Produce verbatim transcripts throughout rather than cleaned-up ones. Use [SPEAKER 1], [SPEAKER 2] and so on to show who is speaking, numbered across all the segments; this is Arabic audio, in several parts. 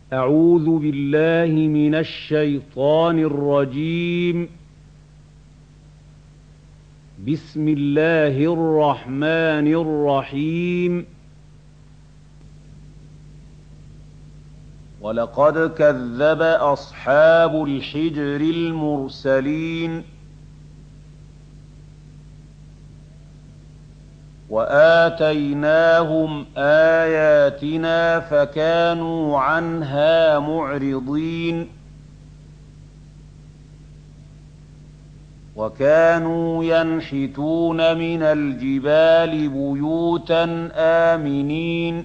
[SPEAKER 1] أعوذ بالله من الشيطان الرجيم. بسم الله الرحمن الرحيم. ولقد كذب أصحاب الحجر المرسلين وآتيناهم آياتنا فكانوا عنها معرضين وكانوا ينحتون من الجبال بيوتا آمنين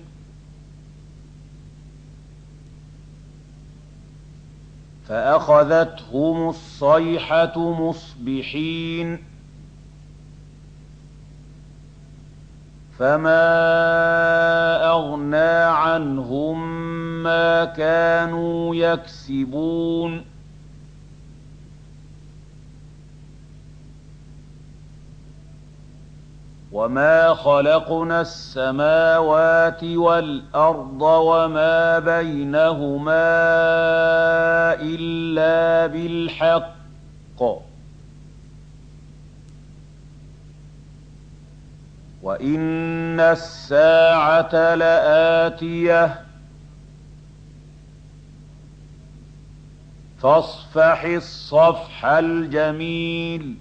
[SPEAKER 1] فأخذتهم الصيحة مصبحين فما أغنى عنهم ما كانوا يكسبون وما خلقنا السماوات والأرض وما بينهما إلا بالحق وإن الساعة لآتية فاصفح الصفح الجميل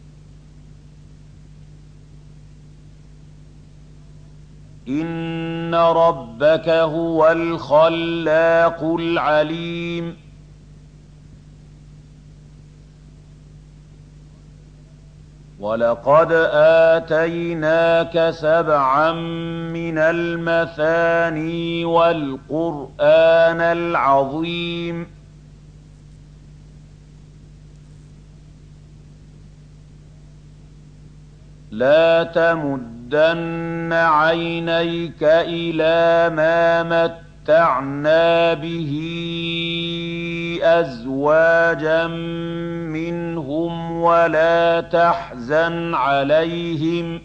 [SPEAKER 1] إن ربك هو الخلاق العليم ولقد آتيناك سبعا من المثاني والقرآن العظيم لا تمدن عينيك إلى ما متعنا به أزواجا منهم ولا تحزن عليهم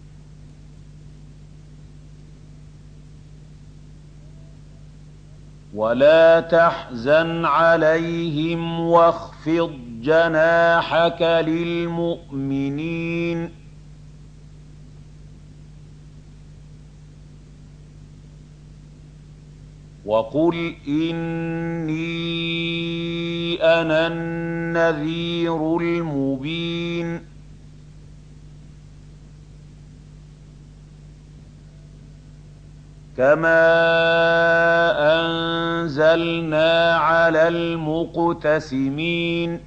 [SPEAKER 1] ولا تحزن عليهم واخفض جناحك للمؤمنين وقل إني أنا النذير المبين كما أنزلنا على المقتسمين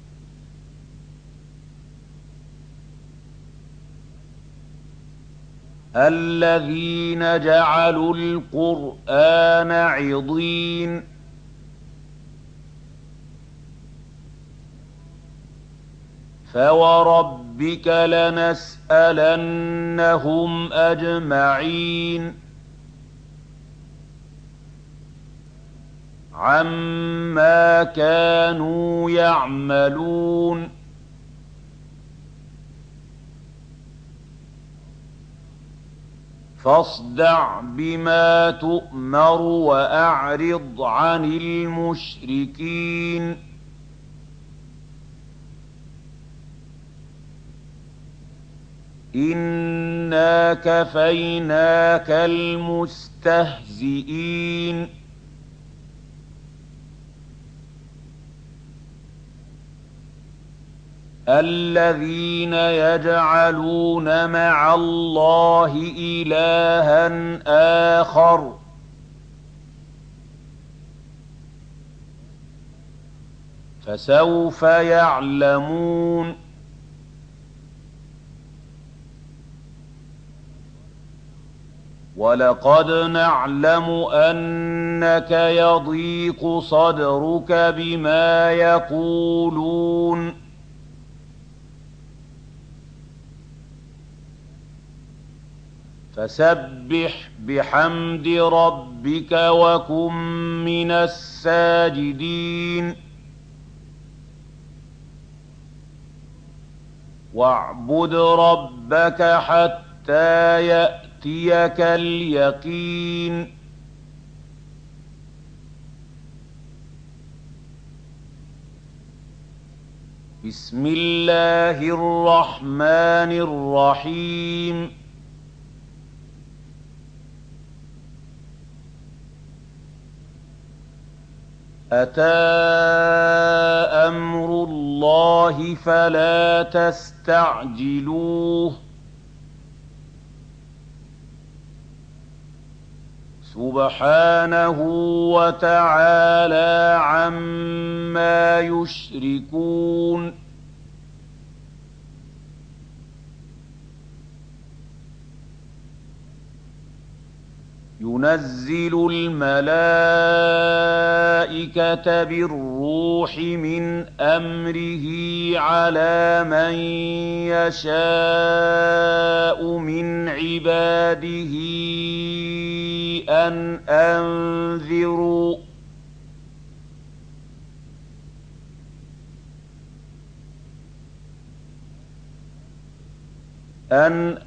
[SPEAKER 1] الذين جعلوا القرآن عضين فوربك لنسألنهم أجمعين عما كانوا يعملون فاصدع بما تؤمر وأعرض عن المشركين إنا كفيناك المستهزئين الذين يجعلون مع الله إلها آخر فسوف يعلمون ولقد نعلم أنك يضيق صدرك بما يقولون فسبح بحمد ربك وكن من الساجدين واعبد ربك حتى يأتيك اليقين بسم الله الرحمن الرحيم أتى أمر الله فلا تستعجلوه سبحانه وتعالى عما يشركون ينزل الملائكة بالروح من أمره على من يشاء من عباده أن أنذروا أن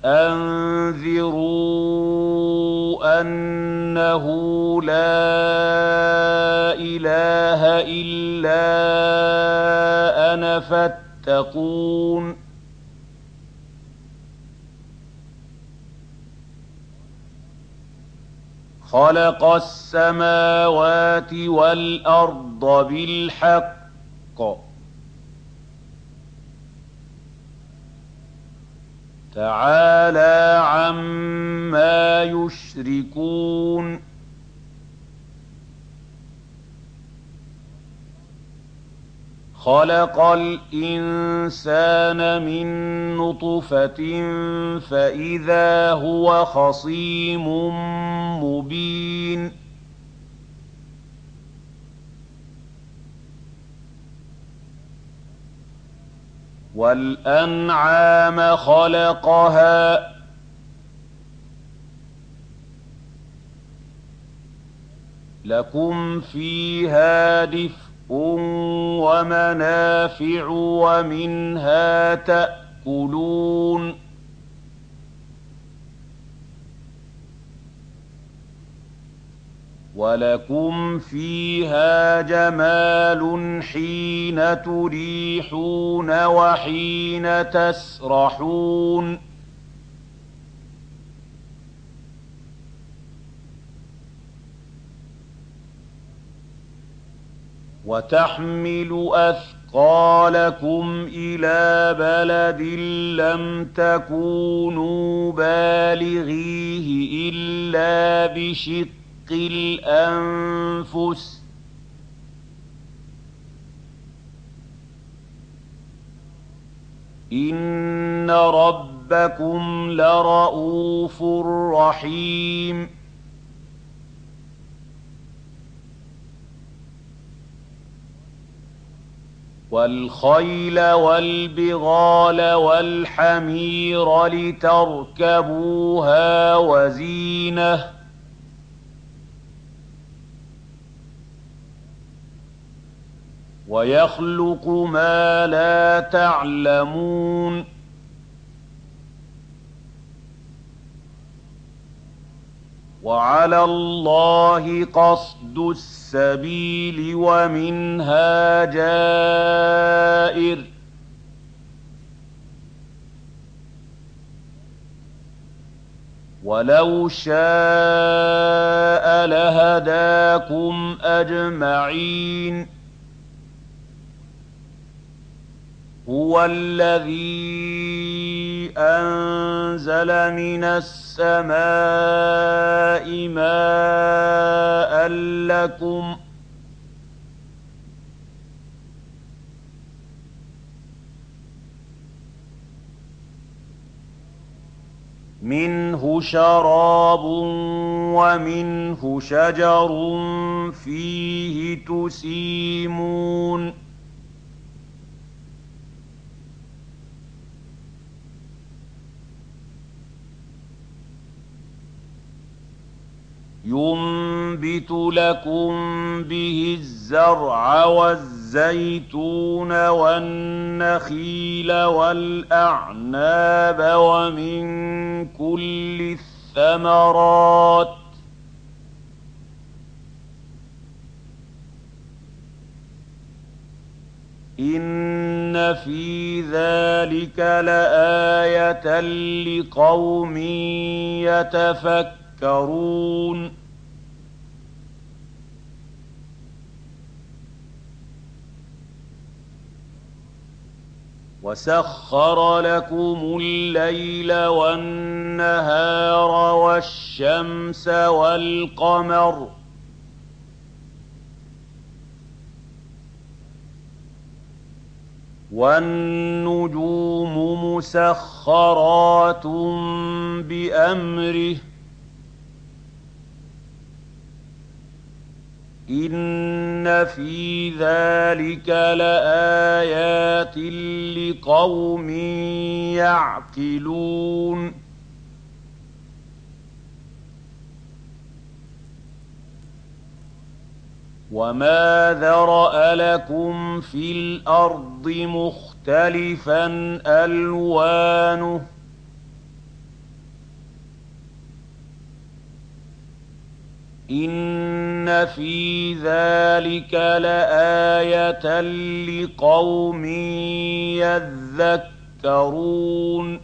[SPEAKER 1] أنذروا أنه لا إله إلا أنا فاتقون خلق السماوات والأرض بالحق تعالى عما يشركون خلق الإنسان من نطفة فإذا هو خصيم مبين والأنعام خلقها لكم فيها دفء ومنافع ومنها تأكلون ولكم فيها جمال حين تريحون وحين تسرحون وتحمل أثقالكم إلى بلد لم تكونوا بالغيه إلا بشق الأنفس إن ربكم لرءوف رحيم والخيل والبغال والحمير لتركبوها وزينة ويخلق ما لا تعلمون وعلى الله قصد السبيل ومنها جائر ولو شاء لهداكم أجمعين هو الذي أنزل من السماء ماء لكم منه شراب ومنه شجر فيه تسيمون ينبت لكم به الزرع والزيتون والنخيل والأعناب ومن كل الثمرات إِنَّ فِي ذَٰلِكَ لَآيَةً لِّقَوْمٍ يَتَفَكَّرُونَ وَسَخَّرَ لَكُمُ اللَّيْلَ وَالنَّهَارَ وَالشَّمْسَ وَالْقَمَرَ وَالنُّجُومُ مُسَخَّرَاتٌ بِأَمْرِهِ ۗ إِنَّ فِي ذَٰلِكَ لَآيَاتٍ لِّقَوْمٍ يَعْقِلُونَ وَمَا ذَرَأَ لَكُمْ فِي الْأَرْضِ مُخْتَلِفًا أَلْوَانُهُ ۗ إِنَّ فِي ذَٰلِكَ لَآيَةً لِّقَوْمٍ يَذَّكَّرُونَ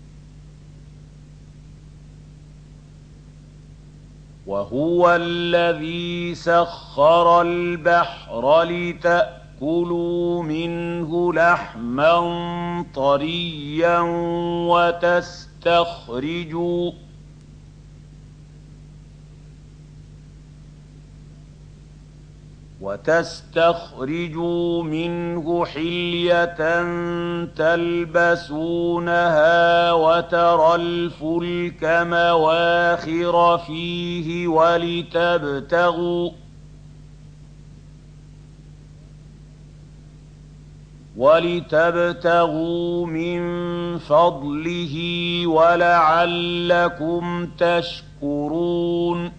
[SPEAKER 1] وَهُوَ الَّذِي سَخَّرَ الْبَحْرَ لِتَأْكُلُوا مِنْهُ لَحْمًا طَرِيًّا وَتَسْتَخْرِجُوا وَتَسْتَخْرِجُوا مِنْهُ حِلْيَةً تَلْبَسُونَهَا وَتَرَى الْفُلْكَ مَوَاخِرَ فِيهِ وَلِتَبْتَغُوا وَلِتَبْتَغُوا مِنْ فَضْلِهِ وَلَعَلَّكُمْ تَشْكُرُونَ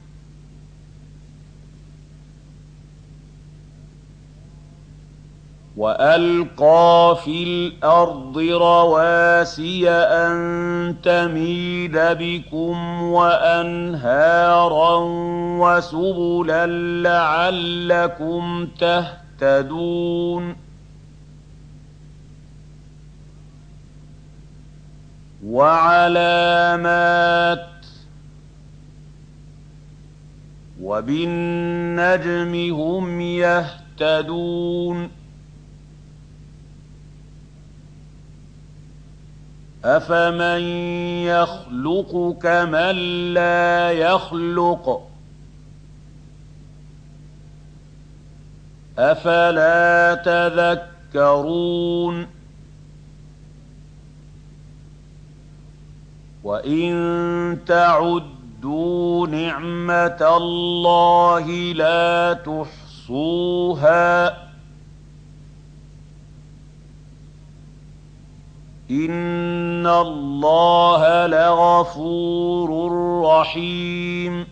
[SPEAKER 1] وَأَلْقَىٰ فِي الْأَرْضِ رَوَاسِيَ أَن تَمِيدَ بِكُمْ وَأَنْهَارًا وَسُبُلًا لَّعَلَّكُمْ تَهْتَدُونَ وَعَلَامَاتٍ ۚ وَبِالنَّجْمِ هُمْ يَهْتَدُونَ أَفَمَن يَخْلُقُ كَمَن لَّا يَخْلُقُ ۗ أَفَلَا تَذَكَّرُونَ وَإِن تَعُدُّوا نِعْمَةَ اللَّهِ لَا تُحْصُوهَا ۗ إِنَّ اللَّهَ لَغَفُورٌ رَّحِيمٌ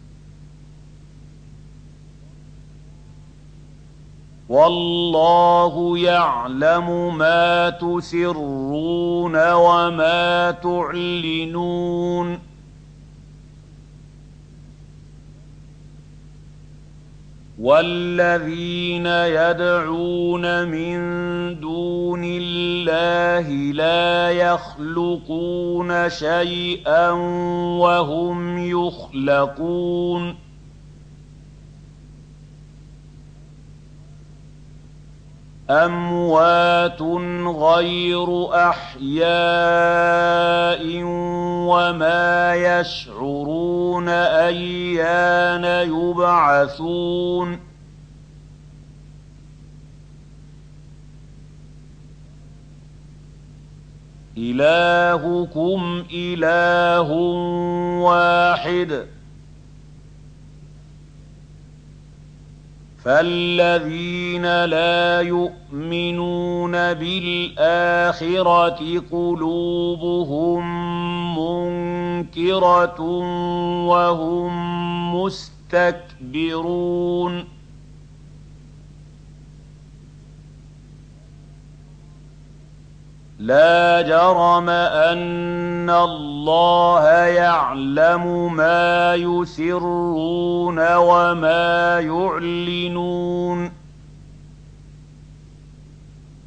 [SPEAKER 1] وَاللَّهُ يَعْلَمُ مَا تُسِرُّونَ وَمَا تُعْلِنُونَ وَالَّذِينَ يَدْعُونَ مِن دُونِ اللَّهِ لَا يَخْلُقُونَ شَيْئًا وَهُمْ يُخْلَقُونَ أَمْوَاتٌ غَيْرُ أَحْيَاءٍ وَمَا يَشْعُرُونَ أَيَّانَ يُبْعَثُونَ إِلَٰهُكُمْ إِلَٰهٌ وَاحِدٌ فَالَّذِينَ لَا يُؤْمِنُونَ بِالْآخِرَةِ قُلُوبُهُم مُّنكِرَةٌ وَهُم مُّسْتَكْبِرُونَ لَا جَرَمَ أَنَّ اللَّهَ يَعْلَمُ مَا يُسِرُّونَ وَمَا يُعْلِنُونَ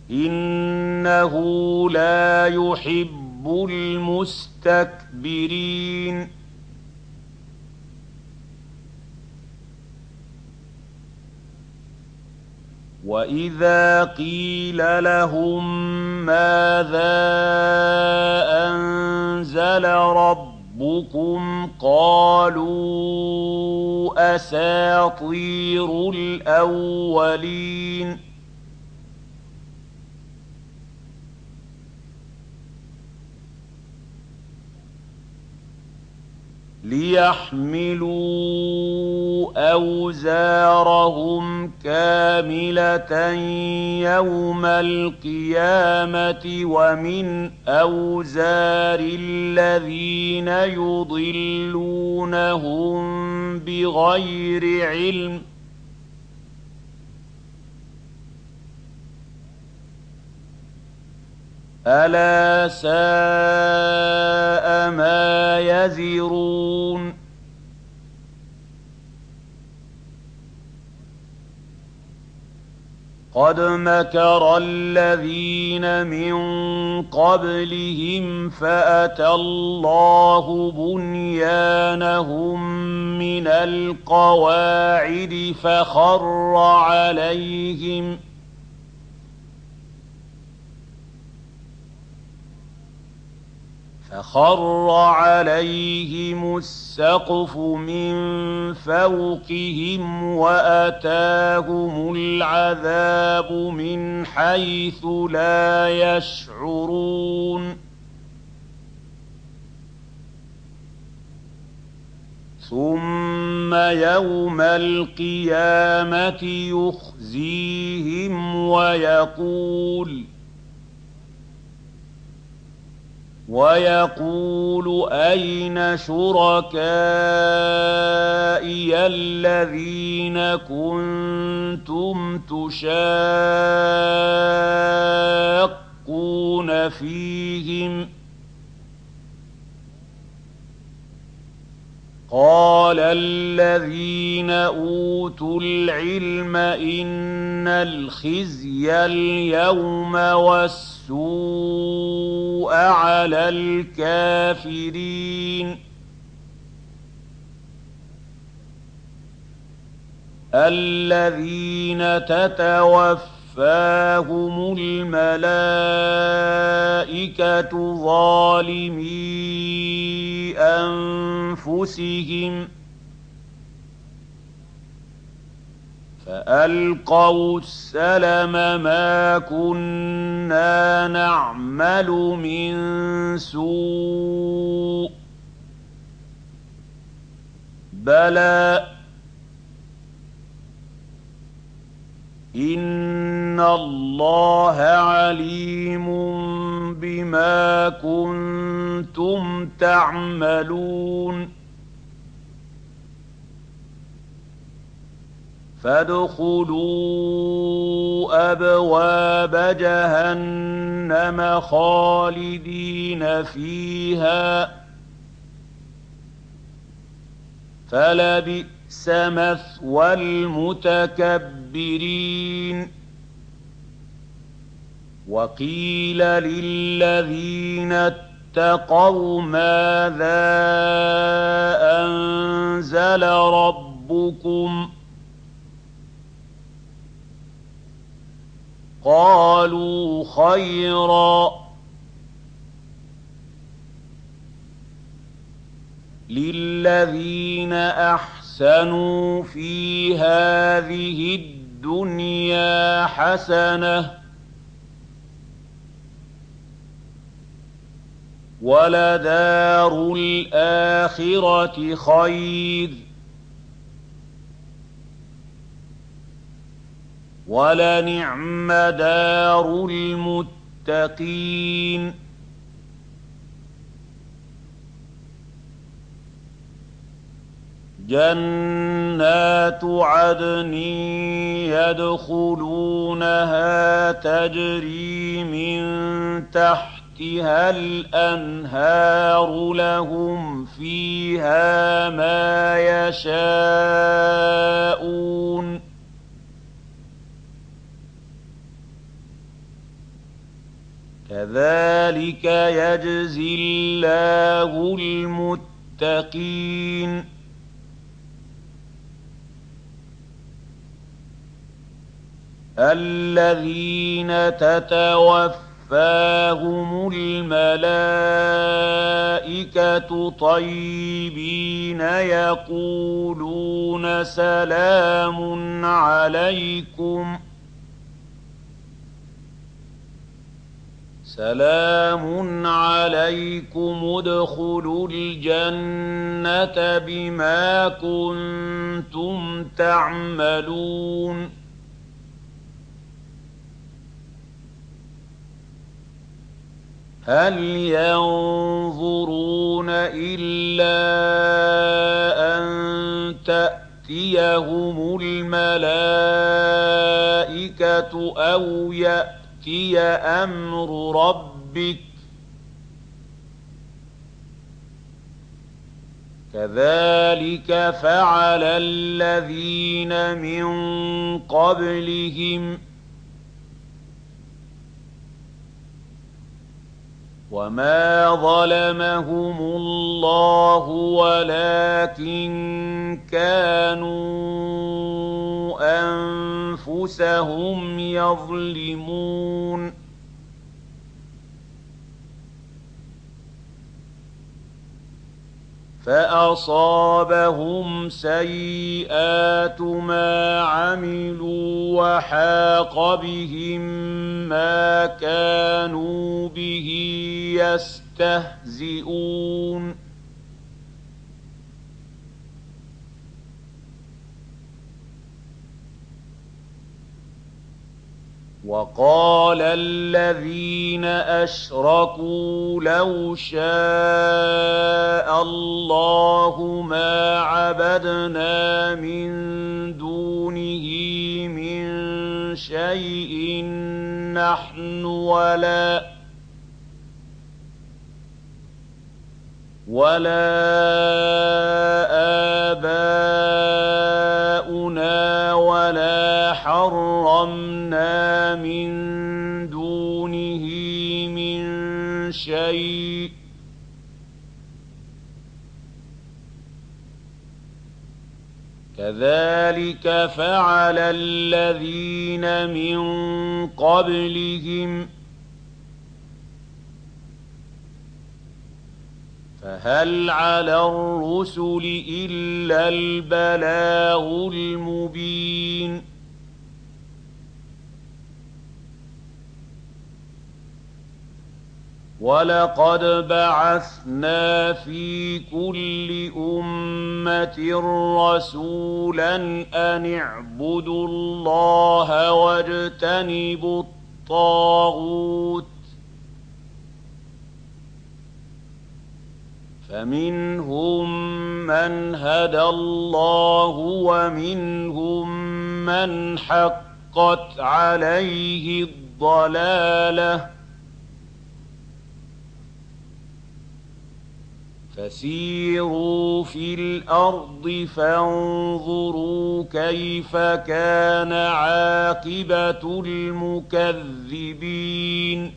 [SPEAKER 1] إِنَّهُ لَا يُحِبُّ الْمُسْتَكْبِرِينَ وَإِذَا قِيلَ لَهُم مَّاذَا أَنزَلَ رَبُّكُمْ قَالُوا أَسَاطِيرُ الْأَوَّلِينَ لِيَحْمِلُوا أَوْزَارَهُمْ كَامِلَةً يَوْمَ الْقِيَامَةِ وَمِنْ أَوْزَارِ الَّذِينَ يُضِلُّونَهُم بِغَيْرِ عِلْمٍ ۗ أَلَا سَاءَ مَا يَزِرُونَ قَدْ مَكَرَ الَّذِينَ مِن قَبْلِهِمْ فَأَتَى اللَّهُ بُنْيَانَهُم مِّنَ الْقَوَاعِدِ فَخَرَّ عَلَيْهِمْ فَخَرَّ عَلَيْهِمُ السَّقْفُ مِن فَوْقِهِمْ وَأَتَاهُمُ الْعَذَابُ مِنْ حَيْثُ لَا يَشْعُرُونَ ثُمَّ يَوْمَ الْقِيَامَةِ يُخْزِيهِمْ وَيَقُولُ وَيَقُولُ أَيْنَ شُرَكَائِيَ الَّذِينَ كُنتُمْ تُشَاقُّونَ فِيهِمْ ۚ قَالَ الَّذِينَ أُوتُوا الْعِلْمَ إِنَّ الْخِزْيَ الْيَوْمَ وَالسُّوءَ عَلَى الْكَافِرِينَ الَّذِينَ تَتَوَفَّاهُمُ الْمَلَائِكَةُ ظَالِمِي أَنفُسِهِمْ فَأَلْقَوْا السَّلَمَ مَا كُنَّا نَعْمَلُ مِن سُوءٍ بَلَىٰ إِنَّ اللَّهَ عَلِيمٌ بِمَا كُنتُمْ تَعْمَلُونَ فَادْخُلُوا أَبْوَابَ جَهَنَّمَ خَالِدِينَ فِيهَا ۖ فَلَبِئْسَ مَثْوَى الْمُتَكَبِّرِينَ وَقِيلَ لِلَّذِينَ اتَّقَوْا مَاذَا أَنزَلَ رَبُّكُمْ ۚ قَالُوا خَيْرًا ۗ لِلَّذِينَ أَحْسَنُوا فِي هَٰذِهِ الدُّنْيَا حَسَنَةٌ ۚ وَلَدَارُ الْآخِرَةِ خَيْرٌ ۚ وَلَنِعْمَ دَارُ الْمُتَّقِينَ جَنَّاتُ عَدْنٍ يَدْخُلُونَهَا تَجْرِي مِن تَحْتِهَا الْأَنْهَارُ لَهُمْ فِيهَا مَا يَشَاءُونَ كذلك يجزي الله المتقين الذين تتوفاهم الملائكة طيبين يقولون سلام عليكم سلام عليكم ادخلوا الجنة بما كنتم تعملون هل ينظرون إلا أن تأتيهم الملائكة أو يأتي أمر ربك كذلك فعل الذين من قبلهم وما ظلمهم الله ولكن كانوا أنفسهم يظلمون فأصابهم سيئات ما عملوا وحاق بهم ما كانوا به يستهزئون وقال الذين أشركوا لو شاء الله ما عبدنا من دونه من شيء نحن ولا ولا آباؤنا ولا حرمنا من دونه من شيء كذلك فعل الذين من قبلهم فهل على الرسل إلا البلاغ المبين ولقد بعثنا في كل أمة رسولا أن اعبدوا الله واجتنبوا الطاغوت فمنهم من هدى الله ومنهم من حقت عليه الضلالة فسيروا في الأرض فانظروا كيف كان عاقبة المكذبين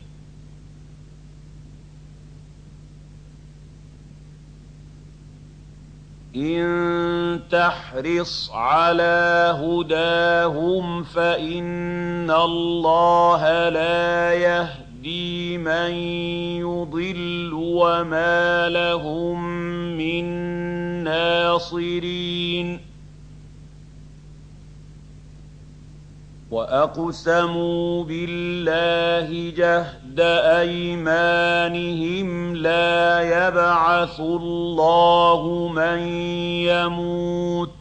[SPEAKER 1] إن تحرص على هداهم فإن الله لا يهدي من يضل وما لهم من ناصرين وأقسموا بالله جهد أيمانهم لا يبعث الله من يموت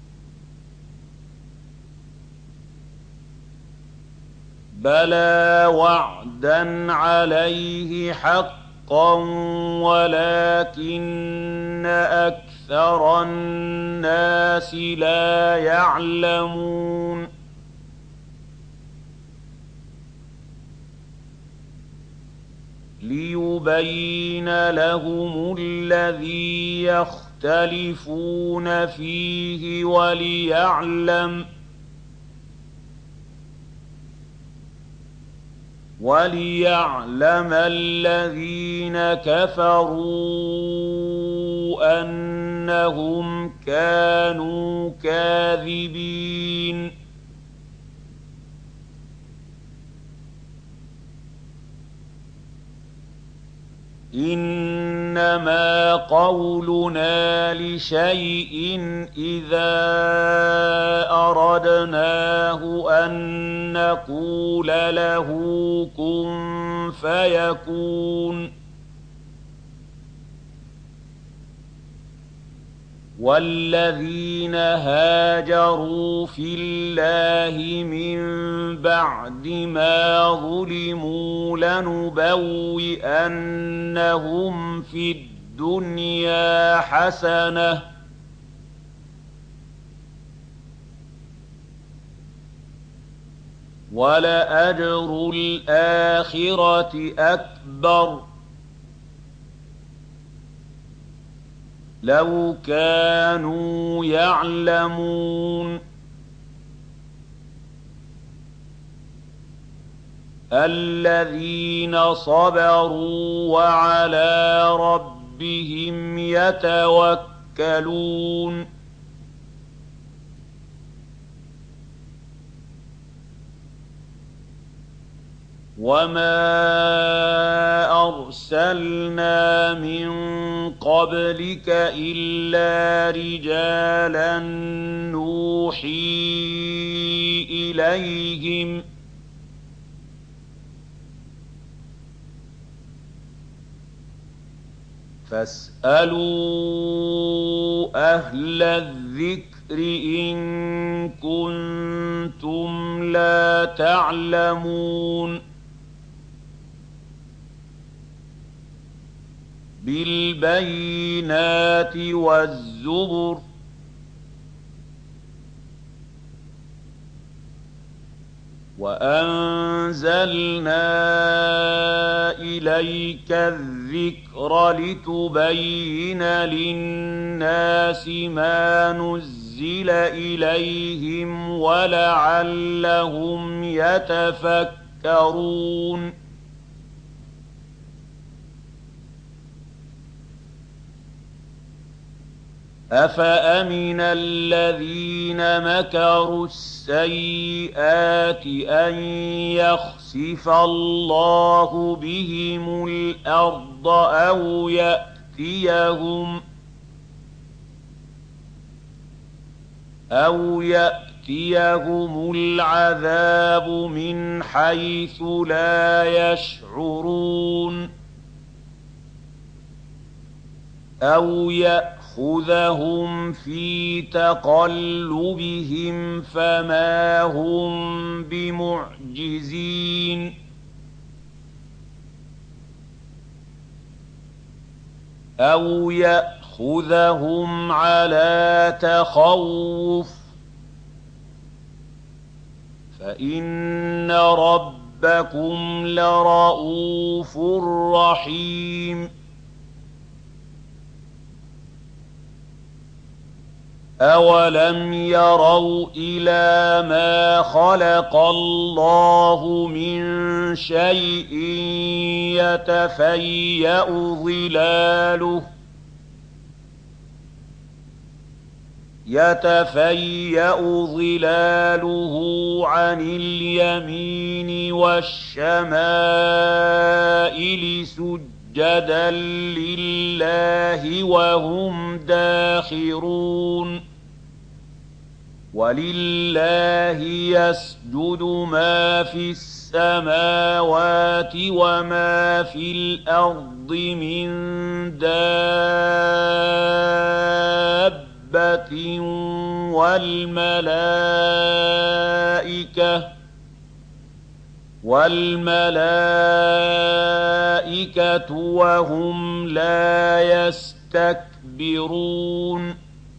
[SPEAKER 1] بلى وعدا عليه حقا ولكن أكثر الناس لا يعلمون ليبين لهم الذي يختلفون فيه وليعلم وَلِيَعْلَمَ الَّذِينَ كَفَرُوا أَنَّهُمْ كَانُوا كَاذِبِينَ إِنَّمَا قَوْلُنَا لِشَيْءٍ إِذَا أَرَدْنَاهُ أَن نَّقُولَ لَهُ كُن فَيَكُونُ وَالَّذِينَ هَاجَرُوا فِي اللَّهِ مِن بَعْدِ مَا ظُلِمُوا لَنُبَوِّئَنَّهُمْ فِي الدُّنْيَا حَسَنَةً ۖ وَلَأَجْرُ الْآخِرَةِ أَكْبَرُ ۚ لَوْ كَانُوا يَعْلَمُونَ الَّذِينَ صَبَرُوا وَعَلَىٰ رَبِّهِمْ يَتَوَكَّلُونَ وَمَا أَرْسَلْنَا مِن قَبْلِكَ إِلَّا رِجَالًا نُّوحِي إِلَيْهِمْ ۚ فَاسْأَلُوا أَهْلَ الذِّكْرِ إِن كُنتُمْ لَا تَعْلَمُونَ بِالْبَيِّنَاتِ وَالزُّبُرِ ۗ وَأَنزَلْنَا إِلَيْكَ الذِّكْرَ لِتُبَيِّنَ لِلنَّاسِ مَا نُزِّلَ إِلَيْهِمْ وَلَعَلَّهُمْ يَتَفَكَّرُونَ أَفَأَمِنَ الَّذِينَ مَكَرُوا السَّيِّئَاتِ أَن يَخْسِفَ اللَّهُ بِهِمُ الْأَرْضَ أَوْ يَأْتِيَهُمْ أَوْ يَأْتِيَهُمُ الْعَذَابُ مِنْ حَيْثُ لَا يَشْعُرُونَ أَوْ يَأْخُذَهُمْ فِي تَقَلُّبِهِمْ فَمَا هُم بِمُعْجِزِينَ أَوْ يَأْخُذَهُمْ عَلَىٰ تَخَوُّفٍ فَإِنَّ رَبَّكُمْ لَرَءُوفٌ رَّحِيمٌ أَوَلَمْ يَرَوْا إِلَىٰ مَا خَلَقَ اللَّهُ مِن شَيْءٍ يَتَفَيَّأُ ظِلَالُهُ يَتَفَيَّأُ ظِلَالُهُ عَنِ الْيَمِينِ وَالشَّمَائِلِ سُجَّدًا لِّلَّهِ وَهُمْ دَاخِرُونَ وَلِلَّهِ يَسْجُدُ مَا فِي السَّمَاوَاتِ وَمَا فِي الْأَرْضِ مِن دَابَّةٍ وَالْمَلَائِكَةُ وَالْمَلَائِكَةُ وَهُمْ لَا يَسْتَكْبِرُونَ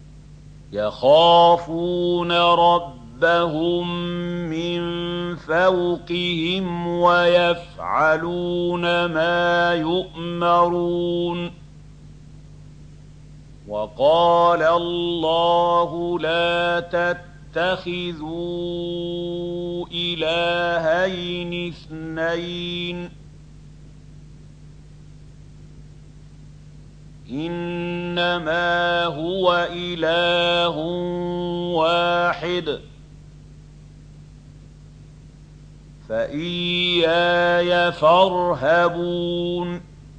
[SPEAKER 1] يَخَافُونَ رَبَّهُم مِّن فَوْقِهِمْ وَيَفْعَلُونَ مَا يُؤْمَرُونَ وَقَالَ اللَّهُ لَا تَتَّخِذُوا تتخذوا إلهين اثنين إنما هو إله واحد فإياي فارهبون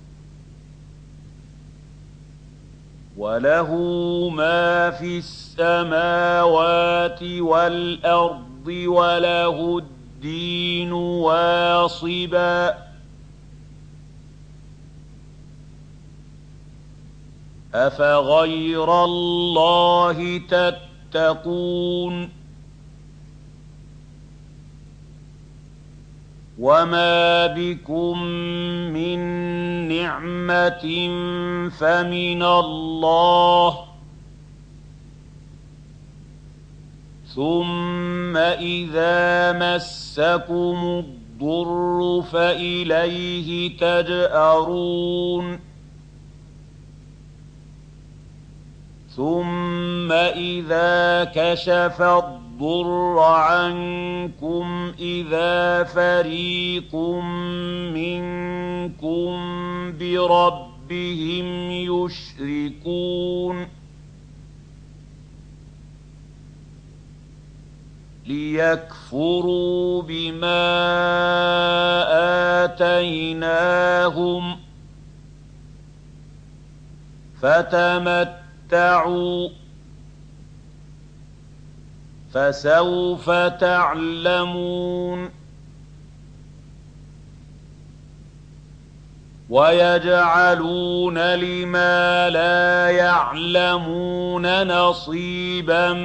[SPEAKER 1] وله ما في السماوات والأرض وله الدين واصبا أفغير الله تتقون وما بكم من نعمة فمن الله ثم إذا مسكم الضر فإليه تجأرون ثم إذا كشف الضر عنكم إذا فريق منكم بربهم يشركون ليكفروا بما آتيناهم فتمتعوا فسوف تعلمون ويجعلون لما لا يعلمون نصيبا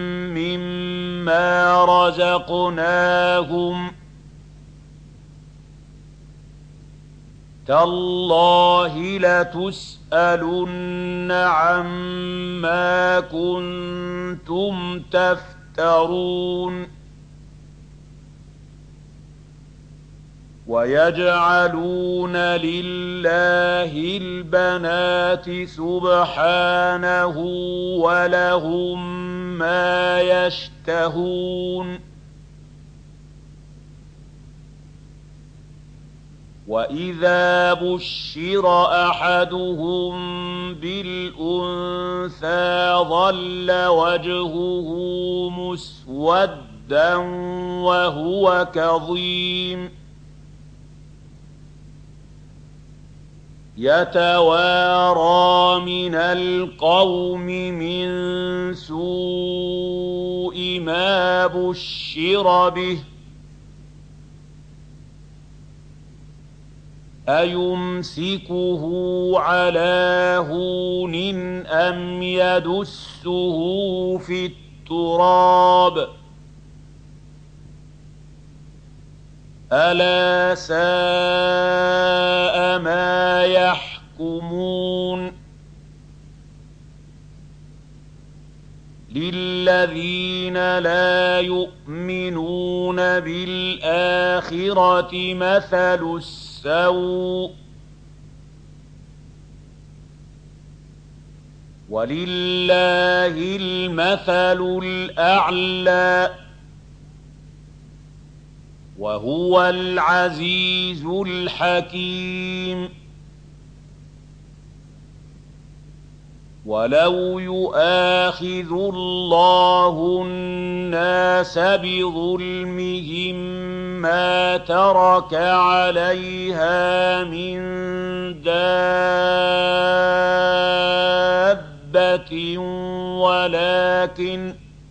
[SPEAKER 1] مما رزقناهم تالله لتسألن عما كنتم تفترون ويجعلون لله البنات سبحانه ولهم ما يشتهون وإذا بشر أحدهم بالأنثى ظل وجهه مسودا وهو كظيم يتوارى من القوم من سوء ما بشر به أيمسكه على هون أم يدسه في التراب ألا ساء ما يحكمون للذين لا يؤمنون بالآخرة مثل السوء ولله المثل الأعلى وهو العزيز الحكيم ولو يؤاخذ الله الناس بظلمهم ما ترك عليها من دابة ولكن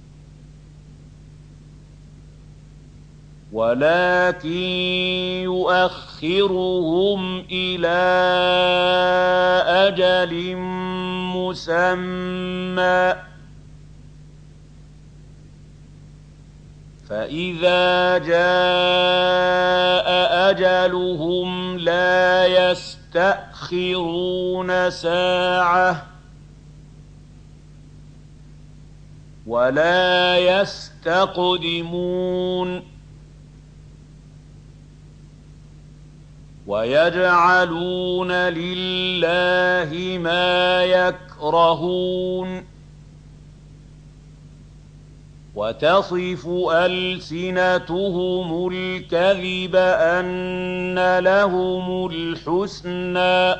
[SPEAKER 1] ولكن يؤخرهم إلى أجل مسمى فإذا جاء أجلهم لا يستأخرون ساعة ولا يستقدمون ويجعلون لله ما يكرهون وتصف ألسنتهم الكذب أن لهم الحسنى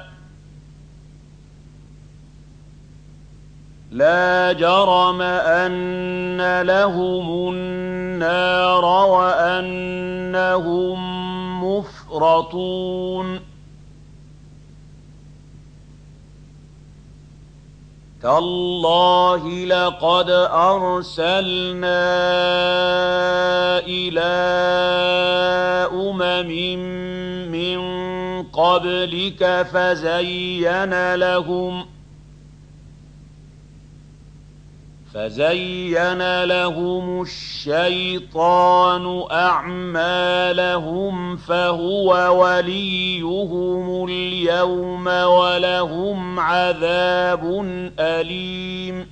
[SPEAKER 1] لا جرم أن لهم النار وأنهم مفرطون تالله لقد أرسلنا إلى أمم من قبلك فزين لهم فزين لهم الشيطان أعمالهم فهو وليهم اليوم ولهم عذاب أليم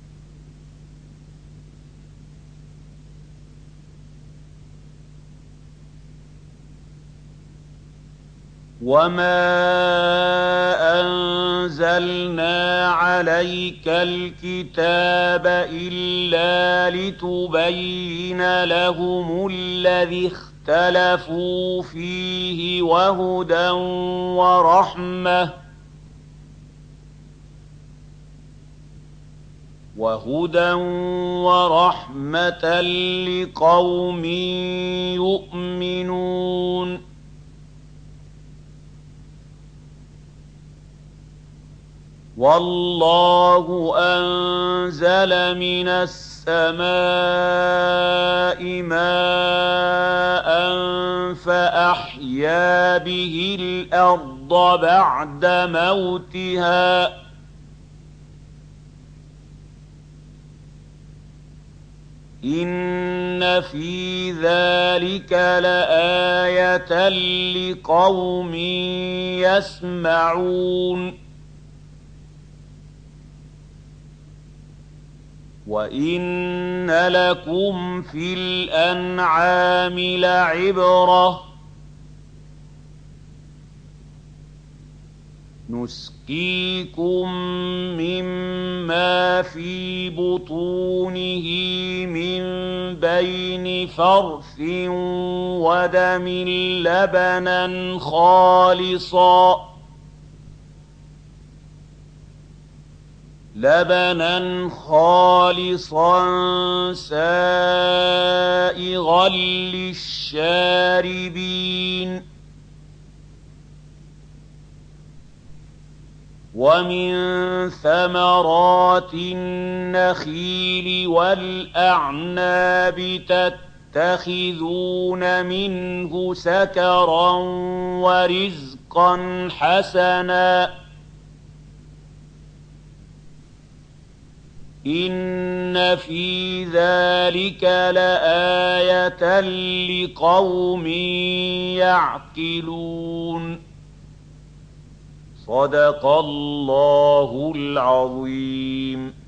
[SPEAKER 1] وما أنزلنا عليك الكتاب إلا لتبين لهم الذي اختلفوا فيه وهدى ورحمة وهدى ورحمة لقوم يؤمنون والله أنزل من السماء ماء فأحيا به الأرض بعد موتها إن في ذلك لآية لقوم يسمعون وَإِنَّ لَكُمْ فِي الْأَنْعَامِ لَعِبْرَةً نُسْقِيكُم مِّمَّا فِي بُطُونِهِ مِن بَيْنِ فَرْثٍ وَدَمٍ لَّبَنًا خَالِصًا لبنا خالصا سائغا للشاربين ومن ثمرات النخيل والأعناب تتخذون منه سكرا ورزقا حسنا إن في ذلك لآية لقوم يعقلون صدق الله العظيم.